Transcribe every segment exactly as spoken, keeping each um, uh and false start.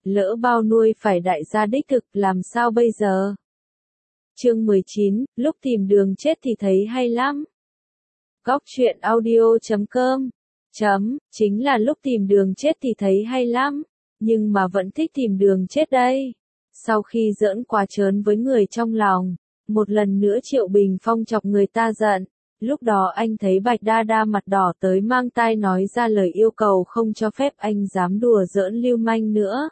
lỡ bao nuôi phải đại gia đích thực làm sao bây giờ? Chương mười chín, lúc tìm đường chết thì thấy hay lắm. Góc truyện audio chấm com chấm, chính là lúc tìm đường chết thì thấy hay lắm, nhưng mà vẫn thích tìm đường chết đây. Sau khi giỡn quá trớn với người trong lòng, một lần nữa Triệu Bình Phong chọc người ta giận. Lúc đó anh thấy Bạch Đa Đa mặt đỏ tới mang tai nói ra lời yêu cầu không cho phép anh dám đùa giỡn lưu manh nữa.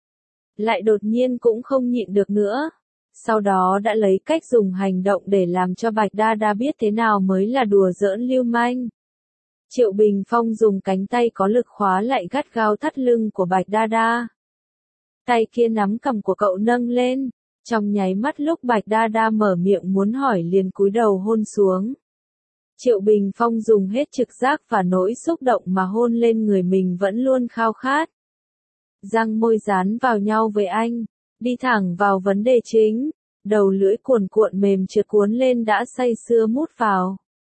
Lại đột nhiên cũng không nhịn được nữa. Sau đó đã lấy cách dùng hành động để làm cho Bạch Đa Đa biết thế nào mới là đùa giỡn lưu manh. Triệu Bình Phong dùng cánh tay có lực khóa lại gắt gao thắt lưng của Bạch Đa Đa. Tay kia nắm cằm của cậu nâng lên, trong nháy mắt lúc Bạch Đa Đa mở miệng muốn hỏi liền cúi đầu hôn xuống. Triệu Bình Phong dùng hết trực giác và nỗi xúc động mà hôn lên người mình vẫn luôn khao khát. Răng môi dán vào nhau với anh, đi thẳng vào vấn đề chính, đầu lưỡi cuồn cuộn mềm trượt cuốn lên đã say sưa mút vào.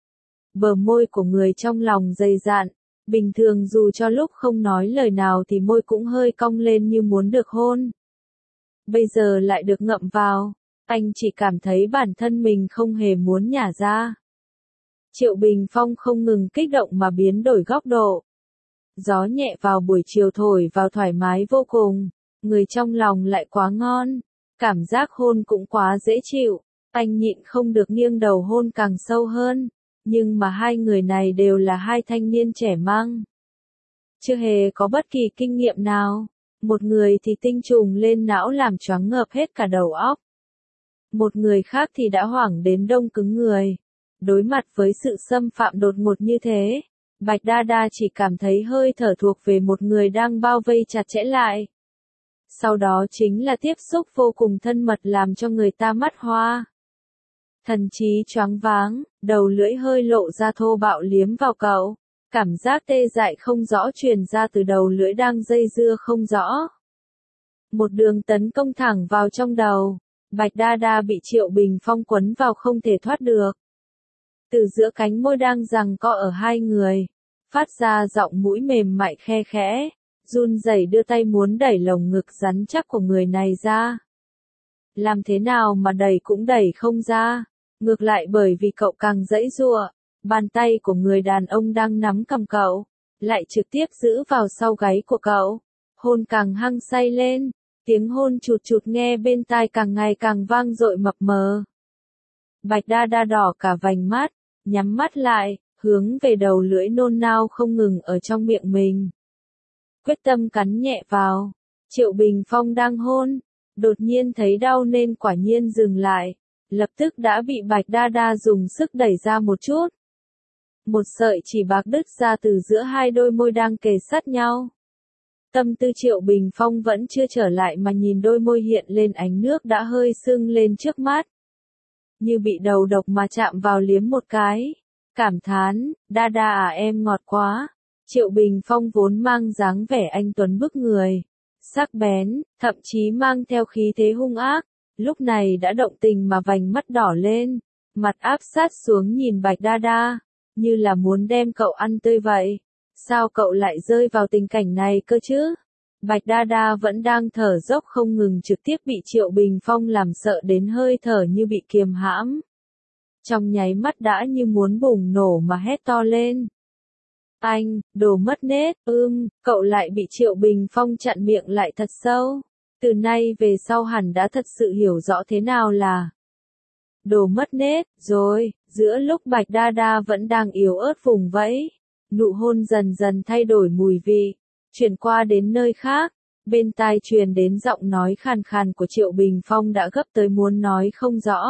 Bờ môi của người trong lòng dày dạn, bình thường dù cho lúc không nói lời nào thì môi cũng hơi cong lên như muốn được hôn. Bây giờ lại được ngậm vào, anh chỉ cảm thấy bản thân mình không hề muốn nhả ra. Triệu Bình Phong không ngừng kích động mà biến đổi góc độ. Gió nhẹ vào buổi chiều thổi vào thoải mái vô cùng, người trong lòng lại quá ngon, cảm giác hôn cũng quá dễ chịu, anh nhịn không được nghiêng đầu hôn càng sâu hơn, nhưng mà hai người này đều là hai thanh niên trẻ măng. Chưa hề có bất kỳ kinh nghiệm nào, một người thì tinh trùng lên não làm choáng ngợp hết cả đầu óc. Một người khác thì đã hoảng đến đông cứng người. Đối mặt với sự xâm phạm đột ngột như thế, Bạch Đa Đa chỉ cảm thấy hơi thở thuộc về một người đang bao vây chặt chẽ lại. Sau đó chính là tiếp xúc vô cùng thân mật làm cho người ta mắt hoa. Thần trí choáng váng, đầu lưỡi hơi lộ ra thô bạo liếm vào cậu. Cảm giác tê dại không rõ truyền ra từ đầu lưỡi đang dây dưa không rõ. Một đường tấn công thẳng vào trong đầu, Bạch Đa Đa bị Triệu Bình Phong quấn vào không thể thoát được. Từ giữa cánh môi đang giằng co ở hai người, phát ra giọng mũi mềm mại khe khẽ, run rẩy đưa tay muốn đẩy lồng ngực rắn chắc của người này ra. Làm thế nào mà đẩy cũng đẩy không ra, ngược lại bởi vì cậu càng giãy giụa, bàn tay của người đàn ông đang nắm cầm cậu, lại trực tiếp giữ vào sau gáy của cậu, hôn càng hăng say lên, tiếng hôn chụt chụt nghe bên tai càng ngày càng vang dội mập mờ. Bạch Đa Đa đỏ cả vành mắt, nhắm mắt lại, hướng về đầu lưỡi nôn nao không ngừng ở trong miệng mình. Quyết tâm cắn nhẹ vào, Triệu Bình Phong đang hôn, đột nhiên thấy đau nên quả nhiên dừng lại, lập tức đã bị Bạch Đa Đa dùng sức đẩy ra một chút. Một sợi chỉ bạc đứt ra từ giữa hai đôi môi đang kề sát nhau. Tâm tư Triệu Bình Phong vẫn chưa trở lại mà nhìn đôi môi hiện lên ánh nước đã hơi sưng lên trước mắt. Như bị đầu độc mà chạm vào liếm một cái. Cảm thán, Đa Đa à em ngọt quá. Triệu Bình Phong vốn mang dáng vẻ anh tuấn bức người. Sắc bén, thậm chí mang theo khí thế hung ác. Lúc này đã động tình mà vành mắt đỏ lên. Mặt áp sát xuống nhìn Bạch Đa Đa. Như là muốn đem cậu ăn tươi vậy. Sao cậu lại rơi vào tình cảnh này cơ chứ? Bạch Đa Đa vẫn đang thở dốc không ngừng trực tiếp bị Triệu Bình Phong làm sợ đến hơi thở như bị kiềm hãm. Trong nháy mắt đã như muốn bùng nổ mà hét to lên. Anh, đồ mất nết, ưm, cậu lại bị Triệu Bình Phong chặn miệng lại thật sâu. Từ nay về sau hẳn đã thật sự hiểu rõ thế nào là đồ mất nết, rồi, giữa lúc Bạch Đa Đa vẫn đang yếu ớt vùng vẫy, nụ hôn dần dần thay đổi mùi vị, chuyển qua đến nơi khác, bên tai truyền đến giọng nói khàn khàn của Triệu Bình Phong đã gấp tới muốn nói không rõ.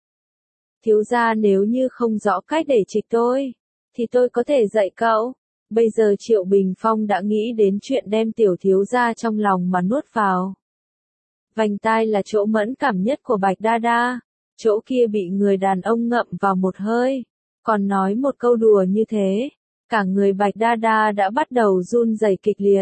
Thiếu gia nếu như không rõ cách để trịch tôi, thì tôi có thể dạy cậu. Bây giờ Triệu Bình Phong đã nghĩ đến chuyện đem tiểu thiếu gia trong lòng mà nuốt vào. Vành tai là chỗ mẫn cảm nhất của Bạch Đa Đa, chỗ kia bị người đàn ông ngậm vào một hơi, còn nói một câu đùa như thế, cả người Bạch Đa Đa đã bắt đầu run rẩy kịch liệt.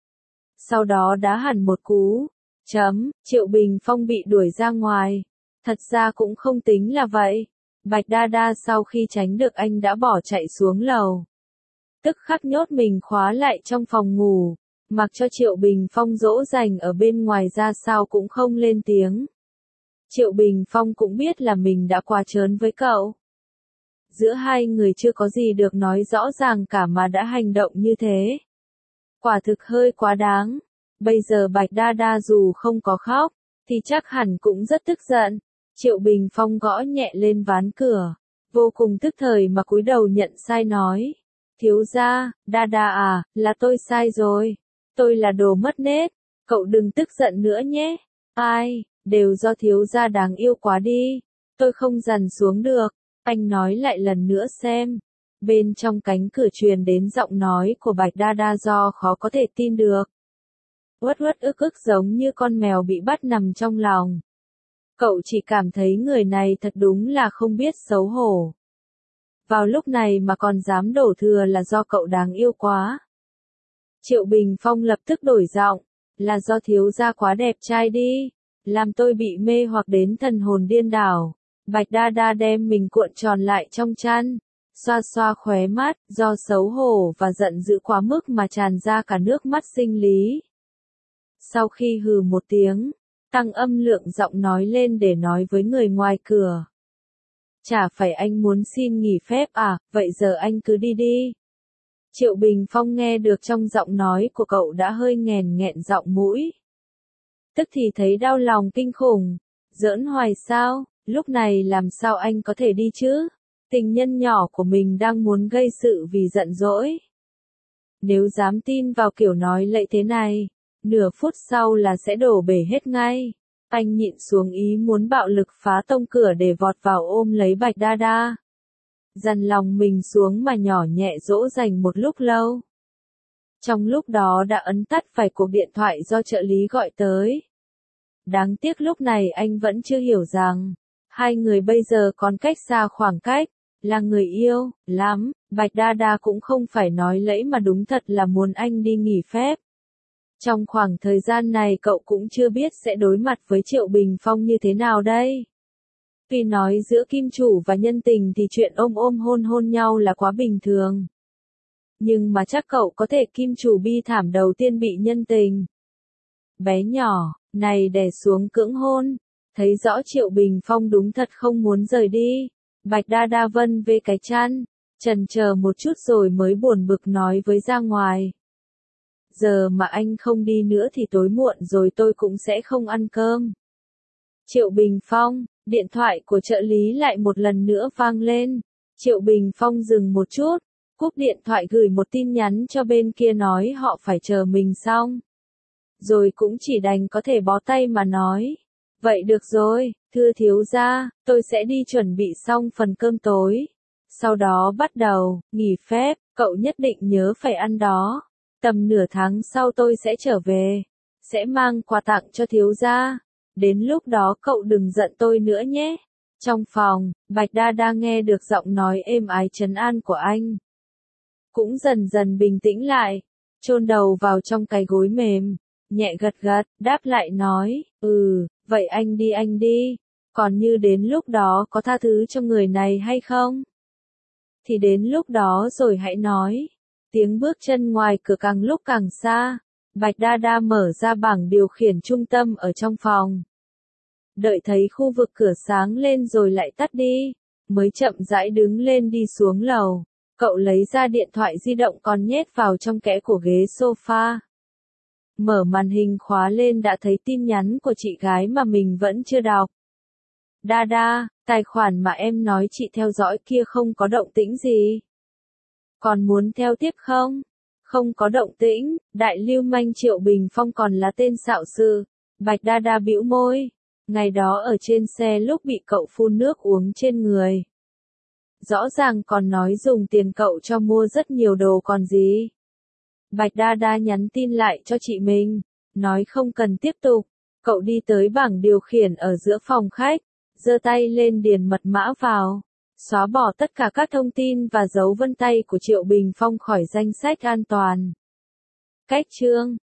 Sau đó đá hẳn một cú, chấm, Triệu Bình Phong bị đuổi ra ngoài. Thật ra cũng không tính là vậy. Bạch Đa Đa sau khi tránh được anh đã bỏ chạy xuống lầu. Tức khắc nhốt mình khóa lại trong phòng ngủ, mặc cho Triệu Bình Phong dỗ dành ở bên ngoài ra sao cũng không lên tiếng. Triệu Bình Phong cũng biết là mình đã quá trớn với cậu. Giữa hai người chưa có gì được nói rõ ràng cả mà đã hành động như thế. Quả thực hơi quá đáng. Bây giờ Bạch Đa Đa dù không có khóc, thì chắc hẳn cũng rất tức giận. Triệu Bình Phong gõ nhẹ lên ván cửa, vô cùng tức thời mà cúi đầu nhận sai nói. Thiếu gia, Đa Đa à, là tôi sai rồi. Tôi là đồ mất nết, cậu đừng tức giận nữa nhé. Ai, đều do thiếu gia đáng yêu quá đi. Tôi không dằn xuống được. Anh nói lại lần nữa xem. Bên trong cánh cửa truyền đến giọng nói của Bạch Đa Đa do khó có thể tin được. Uất uất ức ức giống như con mèo bị bắt nằm trong lòng. Cậu chỉ cảm thấy người này thật đúng là không biết xấu hổ. Vào lúc này mà còn dám đổ thừa là do cậu đáng yêu quá. Triệu Bình Phong lập tức đổi giọng, là do thiếu gia quá đẹp trai đi, làm tôi bị mê hoặc đến thần hồn điên đảo. Bạch Đa Đa đem mình cuộn tròn lại trong chăn, xoa xoa khóe mắt, do xấu hổ và giận dữ quá mức mà tràn ra cả nước mắt sinh lý. Sau khi hừ một tiếng, tăng âm lượng giọng nói lên để nói với người ngoài cửa. Chả phải anh muốn xin nghỉ phép à, vậy giờ anh cứ đi đi. Triệu Bình Phong nghe được trong giọng nói của cậu đã hơi nghèn nghẹn giọng mũi. Tức thì thấy đau lòng kinh khủng, giỡn hoài sao, lúc này làm sao anh có thể đi chứ? Tình nhân nhỏ của mình đang muốn gây sự vì giận dỗi. Nếu dám tin vào kiểu nói lậy thế này, nửa phút sau là sẽ đổ bể hết ngay. Anh nhịn xuống ý muốn bạo lực phá tông cửa để vọt vào ôm lấy Bạch Đa Đa. Dằn lòng mình xuống mà nhỏ nhẹ dỗ dành một lúc lâu. Trong lúc đó đã ấn tắt vài cuộc điện thoại do trợ lý gọi tới. Đáng tiếc lúc này anh vẫn chưa hiểu rằng, hai người bây giờ còn cách xa khoảng cách, là người yêu, lắm, Bạch Đa Đa cũng không phải nói lẫy mà đúng thật là muốn anh đi nghỉ phép. Trong khoảng thời gian này cậu cũng chưa biết sẽ đối mặt với Triệu Bình Phong như thế nào đây. Tuy nói giữa kim chủ và nhân tình thì chuyện ôm ôm hôn hôn nhau là quá bình thường. Nhưng mà chắc cậu có thể kim chủ bi thảm đầu tiên bị nhân tình. Bé nhỏ, này đè xuống cưỡng hôn, thấy rõ Triệu Bình Phong đúng thật không muốn rời đi. Bạch Đa Đa vân về cái chăn, chần chờ một chút rồi mới buồn bực nói với ra ngoài. Giờ mà anh không đi nữa thì tối muộn rồi tôi cũng sẽ không ăn cơm. Triệu Bình Phong, điện thoại của trợ lý lại một lần nữa vang lên. Triệu Bình Phong dừng một chút, cúp điện thoại gửi một tin nhắn cho bên kia nói họ phải chờ mình xong. Rồi cũng chỉ đành có thể bó tay mà nói. Vậy được rồi, thưa thiếu gia, tôi sẽ đi chuẩn bị xong phần cơm tối. Sau đó bắt đầu, nghỉ phép, cậu nhất định nhớ phải ăn đó. Tầm nửa tháng sau tôi sẽ trở về, sẽ mang quà tặng cho thiếu gia. Đến lúc đó cậu đừng giận tôi nữa nhé. Trong phòng, Bạch Đa Đa nghe được giọng nói êm ái trấn an của anh. Cũng dần dần bình tĩnh lại, chôn đầu vào trong cái gối mềm, nhẹ gật gật, đáp lại nói, ừ, vậy anh đi anh đi, còn như đến lúc đó có tha thứ cho người này hay không? Thì đến lúc đó rồi hãy nói. Tiếng bước chân ngoài cửa càng lúc càng xa, Bạch Đa Đa mở ra bảng điều khiển trung tâm ở trong phòng. Đợi thấy khu vực cửa sáng lên rồi lại tắt đi, mới chậm rãi đứng lên đi xuống lầu. Cậu lấy ra điện thoại di động còn nhét vào trong kẽ của ghế sofa. Mở màn hình khóa lên đã thấy tin nhắn của chị gái mà mình vẫn chưa đọc. Đa Đa, tài khoản mà em nói chị theo dõi kia không có động tĩnh gì. Còn muốn theo tiếp không? Không có động tĩnh, đại lưu manh Triệu Bình Phong còn là tên xạo sự. Bạch Đa Đa bĩu môi. Ngày đó ở trên xe lúc bị cậu phun nước uống trên người. Rõ ràng còn nói dùng tiền cậu cho mua rất nhiều đồ còn gì. Bạch Đa Đa nhắn tin lại cho chị mình, nói không cần tiếp tục. Cậu đi tới bảng điều khiển ở giữa phòng khách, giơ tay lên điền mật mã vào. Xóa bỏ tất cả các thông tin và dấu vân tay của Triệu Bình Phong khỏi danh sách an toàn. Cách chương